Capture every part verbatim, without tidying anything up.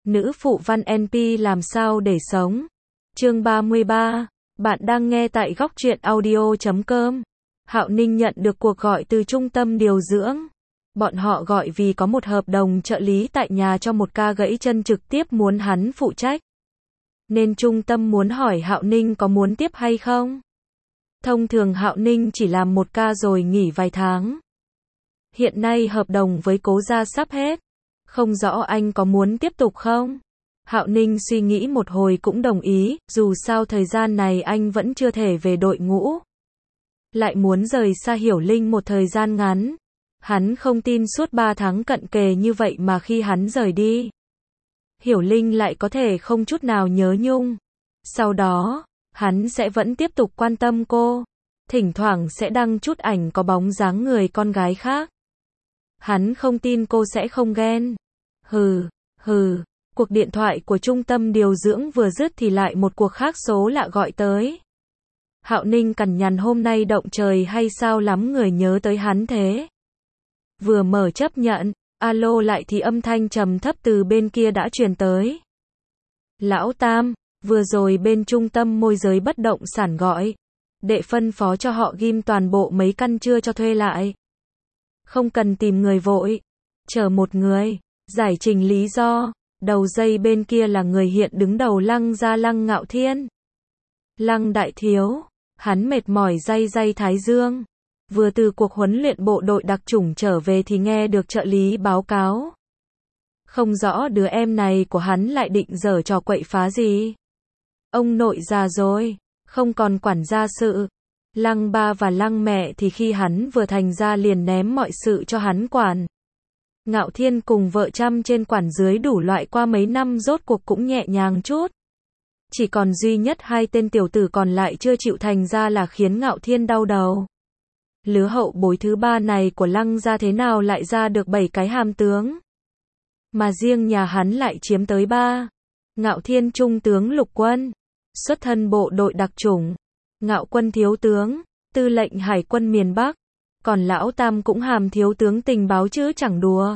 Nữ phụ văn en pê làm sao để sống. Chương ba mươi ba. Bạn đang nghe tại góc truyện audio chấm com. Hạo Ninh nhận được cuộc gọi từ trung tâm điều dưỡng. Bọn họ gọi vì có một hợp đồng trợ lý tại nhà cho một ca gãy chân trực tiếp muốn hắn phụ trách. Nên trung tâm muốn hỏi Hạo Ninh có muốn tiếp hay không. Thông thường Hạo Ninh chỉ làm một ca rồi nghỉ vài tháng. Hiện nay hợp đồng với Cố gia sắp hết. Không rõ anh có muốn tiếp tục không? Hạo Ninh suy nghĩ một hồi cũng đồng ý, dù sao thời gian này anh vẫn chưa thể về đội ngũ. Lại muốn rời xa Hiểu Linh một thời gian ngắn. Hắn không tin suốt ba tháng cận kề như vậy mà khi hắn rời đi, Hiểu Linh lại có thể không chút nào nhớ nhung. Sau đó, hắn sẽ vẫn tiếp tục quan tâm cô. Thỉnh thoảng sẽ đăng chút ảnh có bóng dáng người con gái khác. Hắn không tin cô sẽ không ghen. Hừ, hừ, cuộc điện thoại của trung tâm điều dưỡng vừa dứt thì lại một cuộc khác số lạ gọi tới. Hạo Ninh cằn nhằn hôm nay động trời hay sao lắm người nhớ tới hắn thế. Vừa mở chấp nhận, alo lại thì âm thanh trầm thấp từ bên kia đã truyền tới. Lão Tam, vừa rồi bên trung tâm môi giới bất động sản gọi. Đệ phân phó cho họ ghim toàn bộ mấy căn chưa cho thuê lại. Không cần tìm người vội. Chờ một người. Giải trình lý do. Đầu dây bên kia là người hiện đứng đầu Lăng gia Lăng Ngạo Thiên. Lăng đại thiếu. Hắn mệt mỏi day day thái dương. Vừa từ cuộc huấn luyện bộ đội đặc chủng trở về thì nghe được trợ lý báo cáo. Không rõ đứa em này của hắn lại định giở trò quậy phá gì. Ông nội già rồi, không còn quản gia sự. Lăng ba và lăng mẹ thì khi hắn vừa thành ra liền ném mọi sự cho hắn quản. Ngạo Thiên cùng vợ chăm trên quản dưới đủ loại qua mấy năm rốt cuộc cũng nhẹ nhàng chút. Chỉ còn duy nhất hai tên tiểu tử còn lại chưa chịu thành ra là khiến Ngạo Thiên đau đầu. Lứa hậu bối thứ ba này của Lăng gia thế nào lại ra được bảy cái hàm tướng. Mà riêng nhà hắn lại chiếm tới ba. Ngạo Thiên trung tướng lục quân. Xuất thân bộ đội đặc chủng. Ngạo Quân thiếu tướng. Tư lệnh hải quân miền Bắc. Còn lão Tam cũng hàm thiếu tướng tình báo chứ chẳng đùa.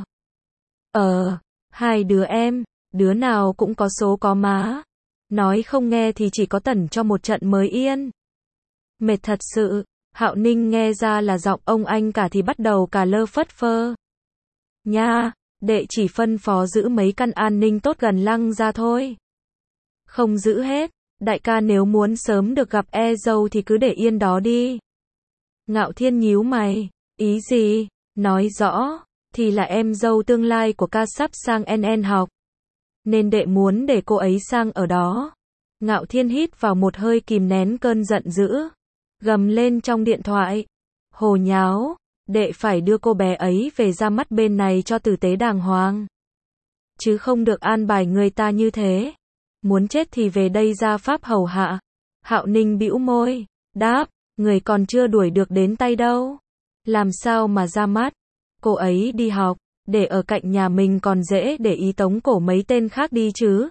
Ờ, hai đứa em, đứa nào cũng có số có má. Nói không nghe thì chỉ có tẩn cho một trận mới yên. Mệt thật sự. Hạo Ninh nghe ra là giọng ông anh cả thì bắt đầu cả lơ phất phơ. Nha, đệ chỉ phân phó giữ mấy căn an ninh tốt gần Lăng gia thôi. Không giữ hết, đại ca nếu muốn sớm được gặp e dâu thì cứ để yên đó đi. Ngạo Thiên nhíu mày, ý gì, nói rõ, thì là em dâu tương lai của ca sắp sang en en học. Nên đệ muốn để cô ấy sang ở đó. Ngạo Thiên hít vào một hơi kìm nén cơn giận dữ. Gầm lên trong điện thoại. Hồ nháo, đệ phải đưa cô bé ấy về ra mắt bên này cho tử tế đàng hoàng. Chứ không được an bài người ta như thế. Muốn chết thì về đây ra pháp hầu hạ. Hạo Ninh bĩu môi, đáp, người còn chưa đuổi được đến tay đâu. Làm sao mà ra mắt, cô ấy đi học, để ở cạnh nhà mình còn dễ để ý tống cổ mấy tên khác đi chứ.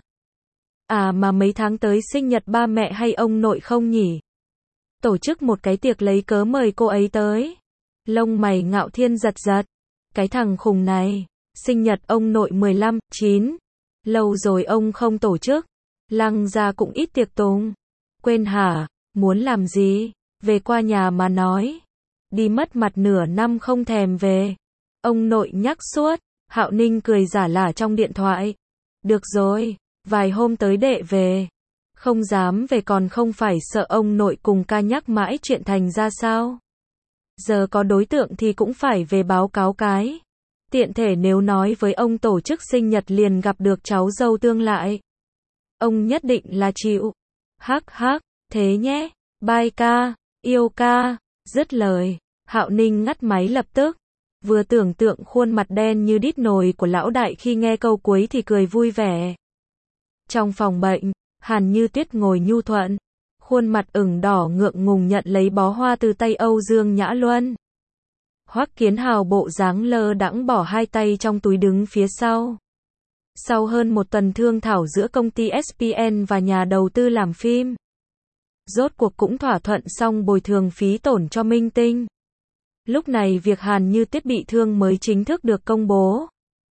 À mà mấy tháng tới sinh nhật ba mẹ hay ông nội không nhỉ? Tổ chức một cái tiệc lấy cớ mời cô ấy tới. Lông mày Ngạo Thiên giật giật. Cái thằng khùng này, sinh nhật ông nội mười lăm, chín. Lâu rồi ông không tổ chức. Lăng gia cũng ít tiệc tùng. Quên hả, muốn làm gì? Về qua nhà mà nói. Đi mất mặt nửa năm không thèm về. Ông nội nhắc suốt. Hạo Ninh cười giả lả trong điện thoại. Được rồi, vài hôm tới đệ về. Không dám về còn không phải sợ ông nội cùng ca nhắc mãi chuyện thành ra sao. Giờ có đối tượng thì cũng phải về báo cáo cái. Tiện thể nếu nói với ông tổ chức sinh nhật liền gặp được cháu dâu tương lại. Ông nhất định là chịu. Hắc hắc, thế nhé, bye ca, yêu ca, dứt lời. Hạo Ninh ngắt máy lập tức. Vừa tưởng tượng khuôn mặt đen như đít nồi của lão đại khi nghe câu cuối thì cười vui vẻ. Trong phòng bệnh, Hàn Như Tuyết ngồi nhu thuận, khuôn mặt ửng đỏ ngượng ngùng nhận lấy bó hoa từ tay Âu Dương Nhã Luân. Hoắc Kiến Hào bộ dáng lơ đãng bỏ hai tay trong túi đứng phía sau. Sau hơn một tuần thương thảo giữa công ty ét pê en và nhà đầu tư làm phim, rốt cuộc cũng thỏa thuận xong bồi thường phí tổn cho minh tinh. Lúc này việc Hàn Như Tuyết bị thương mới chính thức được công bố.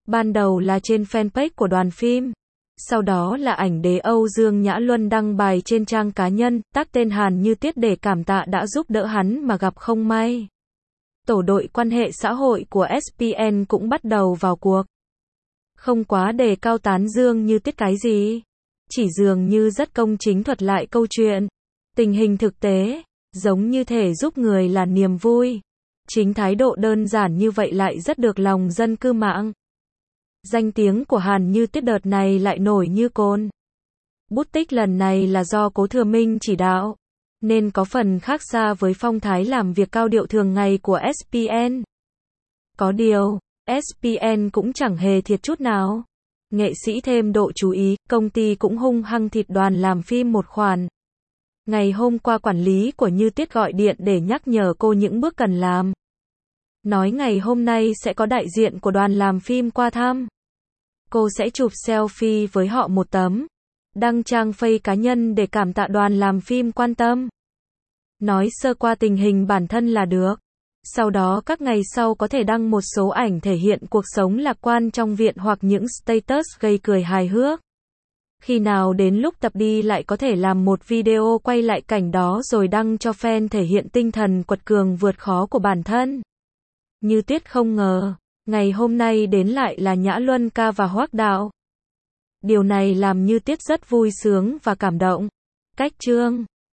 Ban đầu là trên fanpage của đoàn phim. Sau đó là ảnh đế Âu Dương Nhã Luân đăng bài trên trang cá nhân, tác tên Hàn Như Tiết để cảm tạ đã giúp đỡ hắn mà gặp không may. Tổ đội quan hệ xã hội của ét pê en cũng bắt đầu vào cuộc. Không quá đề cao tán dương Như Tiết cái gì. Chỉ dường như rất công chính thuật lại câu chuyện. Tình hình thực tế, giống như thể giúp người là niềm vui. Chính thái độ đơn giản như vậy lại rất được lòng dân cư mạng. Danh tiếng của Hàn Như Tiết đợt này lại nổi như cồn. Bút tích lần này là do Cố Thừa Minh chỉ đạo, nên có phần khác xa với phong thái làm việc cao điệu thường ngày của ét pê en. Có điều, ét pê en cũng chẳng hề thiệt chút nào. Nghệ sĩ thêm độ chú ý, công ty cũng hung hăng thịt đoàn làm phim một khoản. Ngày hôm qua quản lý của Như Tiết gọi điện để nhắc nhở cô những bước cần làm. Nói ngày hôm nay sẽ có đại diện của đoàn làm phim qua thăm. Cô sẽ chụp selfie với họ một tấm. Đăng trang Facebook cá nhân để cảm tạ đoàn làm phim quan tâm. Nói sơ qua tình hình bản thân là được. Sau đó các ngày sau có thể đăng một số ảnh thể hiện cuộc sống lạc quan trong viện hoặc những status gây cười hài hước. Khi nào đến lúc tập đi lại có thể làm một video quay lại cảnh đó rồi đăng cho fan thể hiện tinh thần quật cường vượt khó của bản thân. Như Tiết không ngờ, ngày hôm nay đến lại là Nhã Luân ca và Hoác Đạo. Điều này làm Như Tiết rất vui sướng và cảm động. Cách chương